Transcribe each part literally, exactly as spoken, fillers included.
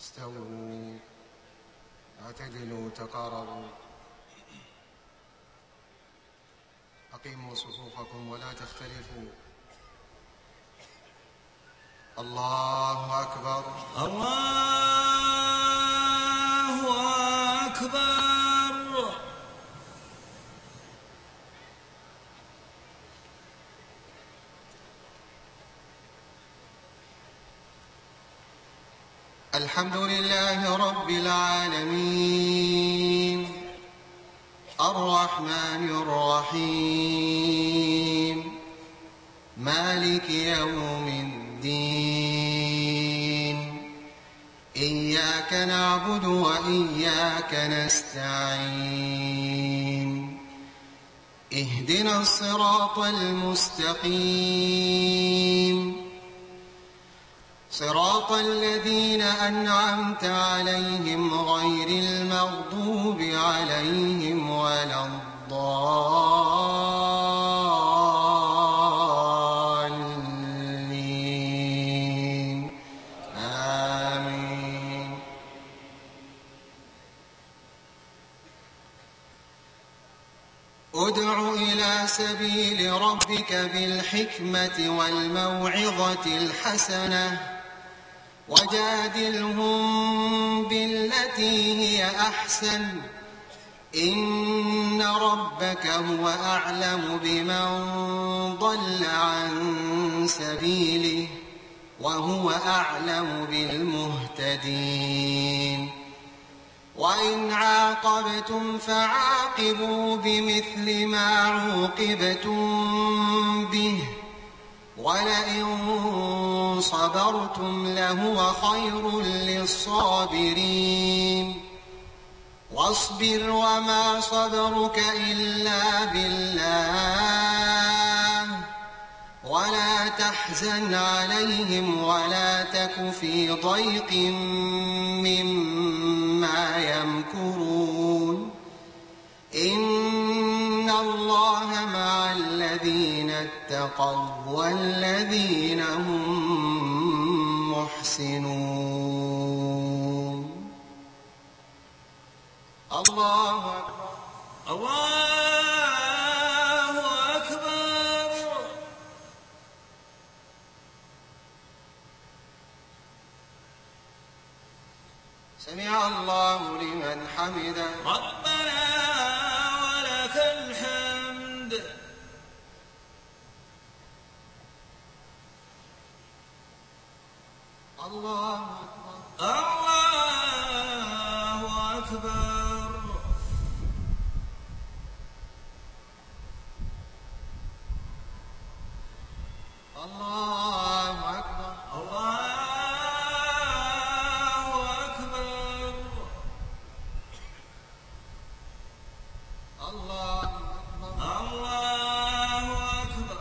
استووا اعتدلوا تقاربوا أقيموا صفوفكم ولا تختلفوا. الله أكبر الله أكبر. الحمد لله رب العالمين الرحمن الرحيم مالك يوم الدين إياك نعبد وإياك نستعين اهدنا الصراط المستقيم صراط الذين أنعمت عليهم غير المغضوب عليهم ولا الضالين آمين. ادع إلى سبيل ربك بالحكمة والموعظة الحسنة وجادلهم بالتي هي أحسن إن ربك هو أعلم بمن ضل عن سبيله وهو أعلم بالمهتدين. وإن عاقبتم فعاقبوا بمثل ما عوقبتم به ولئن صبرتم لهو خير للصابرين. واصبر وما صبرك إلا بالله ولا تحزن عليهم ولا تك في ضيق مما يمكرون إن الله مع الذين اتقوا والذين هم محسنون. الله أكبر الله أكبر. سمع الله لمن حمده ربنا ولك الحمد. الله أكبر الله أكبر. الله أكبر الله أكبر. الله أكبر الله أكبر.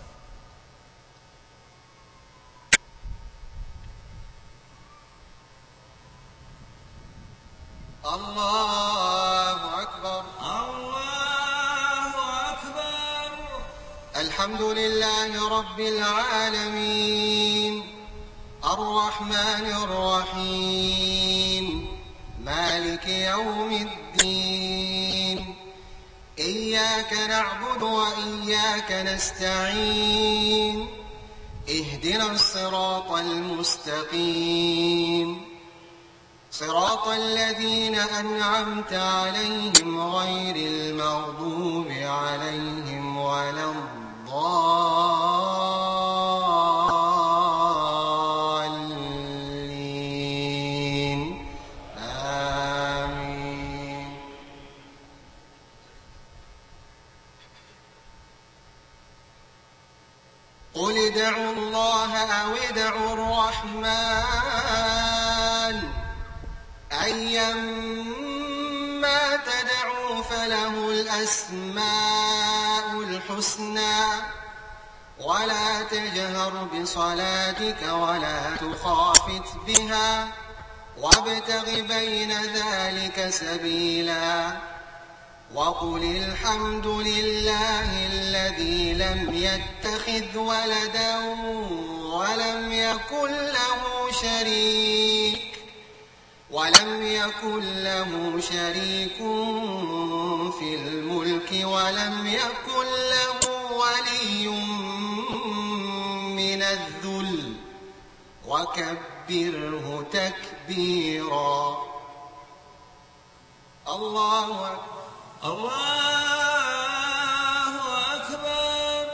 الله أكبر الله أكبر. الحمد لله رب العالمين الرحمن الرحيم مالك يوم الدين إياك نعبد وإياك نستعين اهدنا الصراط المستقيم صراط الذين أنعمت عليهم غير المغضوب عليهم ولا الضالين آمين. قل ادعوا الله أو ادعوا الرحمن أيما تدعوا فله الأسماء الحسنى ولا تجهر بصلاتك ولا تخافت بها وابتغ بين ذلك سبيلا وقل الحمد لله الذي لم يتخذ ولدا ولم يكن له شريك ولم يكن له شريك في الملك ولم يكن له ولي من الذل وكبره تكبيرا. الله أكبر. الله أكبر.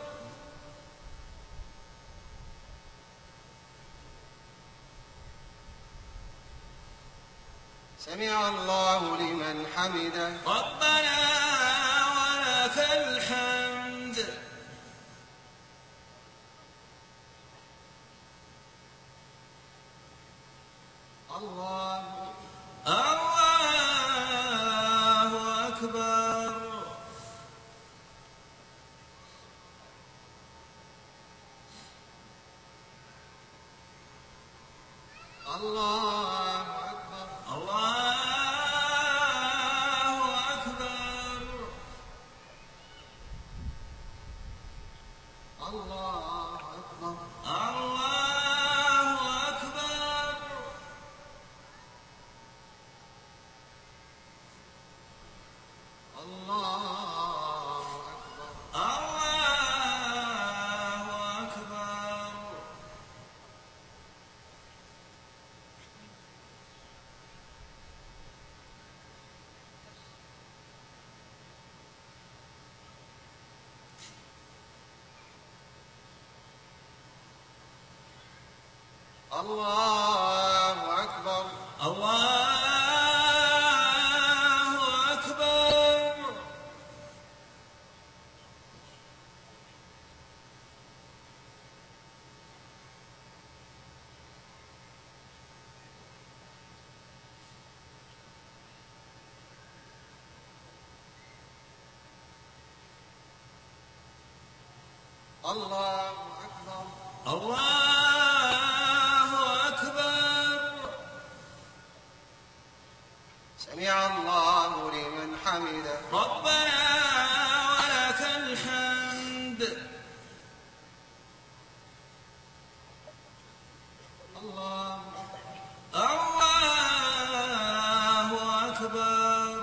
سمع الله لمن حمده. ربنا ولك الحمد. الله الله أكبر. الله أكبر. الله أكبر. الله أكبر. الله أكبر. الله أكبر. الله أكبر. الله أكبر. الله أكبر. الله أكبر. الله أكبر. سمع الله لمن حمده. ربنا ولك الحمد. الله الله أكبر.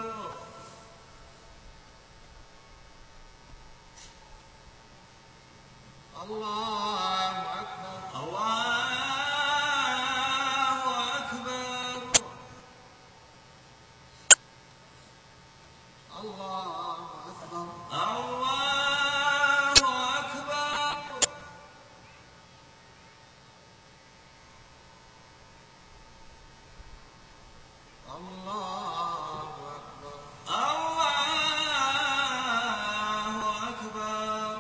الله أكبر. الله أكبر. الله أكبر. الله أكبر. الله أكبر. الله أكبر.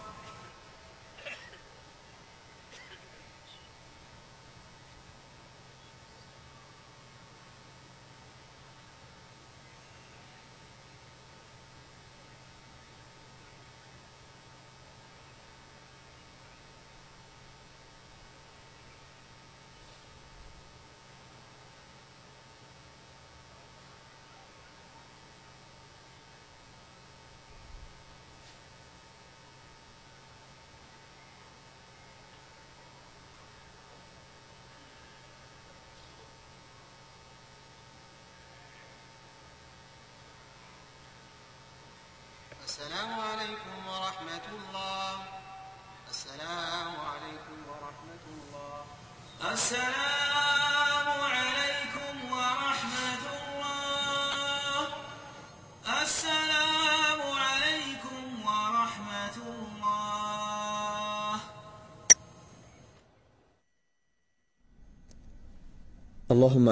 السلام عليكم ورحمة الله. السلام عليكم ورحمة الله. السلام عليكم ورحمة الله. السلام عليكم ورحمة الله. اللهم